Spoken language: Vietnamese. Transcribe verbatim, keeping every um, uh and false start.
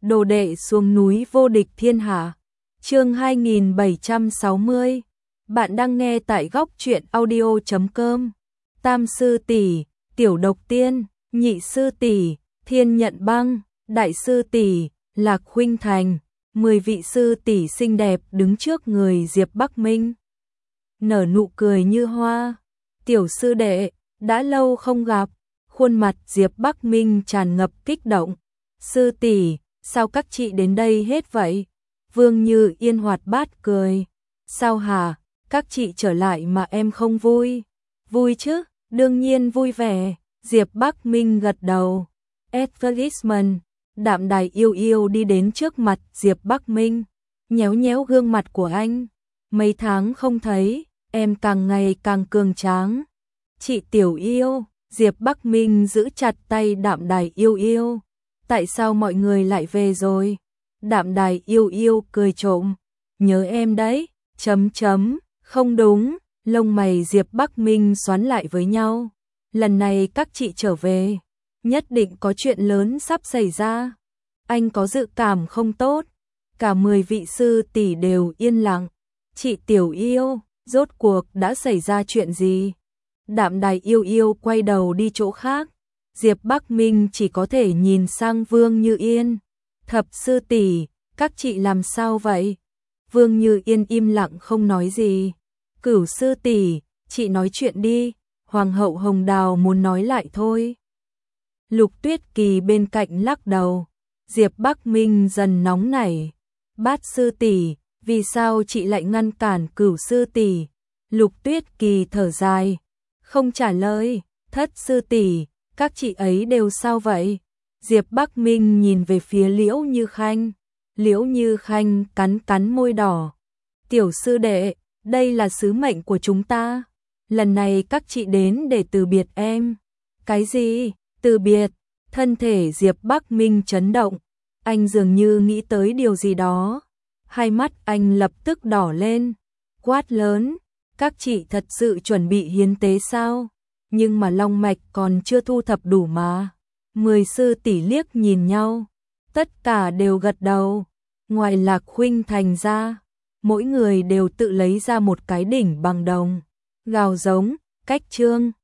đồ đệ xuống núi vô địch thiên hạ. Chương hai nghìn bảy trăm sáu mươi. Bạn đang nghe tại góc truyện audio chấm com. Tam sư tỷ, Tiểu Độc Tiên, nhị sư tỷ, Thiên Nhận Băng, đại sư tỷ, Lạc Khuynh Thành, mười vị sư tỷ xinh đẹp đứng trước người Diệp Bắc Minh. Nở nụ cười như hoa. Tiểu sư đệ, đã lâu không gặp. Khuôn mặt Diệp Bắc Minh tràn ngập kích động. Sư tỷ, sao các chị đến đây hết vậy? Vương Như Yên hoạt bát cười. Sao hả, các chị trở lại mà em không vui? Vui chứ, đương nhiên vui vẻ. Diệp Bắc Minh gật đầu. Advertisement. Đạm Đài yêu yêu đi đến trước mặt Diệp Bắc Minh, nhéo nhéo gương mặt của anh. Mấy tháng không thấy, em càng ngày càng cường tráng. Chị Tiểu Yêu, Diệp Bắc Minh giữ chặt tay Đạm Đài yêu yêu. Tại sao mọi người lại về rồi? Đạm Đài yêu yêu cười trộm. Nhớ em đấy, chấm chấm, không đúng. Lông mày Diệp Bắc Minh xoắn lại với nhau. Lần này các chị trở về, nhất định có chuyện lớn sắp xảy ra. Anh có dự cảm không tốt. Cả mười vị sư tỷ đều yên lặng. Chị Tiểu Yêu, rốt cuộc đã xảy ra chuyện gì? Đạm Đài yêu yêu quay đầu đi chỗ khác. Diệp Bắc Minh chỉ có thể nhìn sang Vương Như Yên. Thập sư tỷ, các chị làm sao vậy? Vương Như Yên im lặng không nói gì. Cửu sư tỷ, chị nói chuyện đi. Hoàng hậu Hồng Đào muốn nói lại thôi. Lục Tuyết Kỳ bên cạnh lắc đầu. Diệp Bắc Minh dần nóng nảy. Bát sư tỷ, vì sao chị lại ngăn cản Cửu sư tỷ? Lục Tuyết Kỳ thở dài, không trả lời. Thất sư tỷ, các chị ấy đều sao vậy? Diệp Bắc Minh nhìn về phía Liễu Như Khanh. Liễu Như Khanh cắn cắn môi đỏ. Tiểu sư đệ, đây là sứ mệnh của chúng ta. Lần này các chị đến để từ biệt em. Cái gì? Từ biệt? Thân thể Diệp Bắc Minh chấn động. Anh dường như nghĩ tới điều gì đó. Hai mắt anh lập tức đỏ lên. Quát lớn. Các chị thật sự chuẩn bị hiến tế sao? Nhưng mà long mạch còn chưa thu thập đủ mà. Mười sư tỷ liếc nhìn nhau. Tất cả đều gật đầu. Ngoài Lạc Khuynh Thành ra, mỗi người đều tự lấy ra một cái đỉnh bằng đồng. Gào giống, cách trương.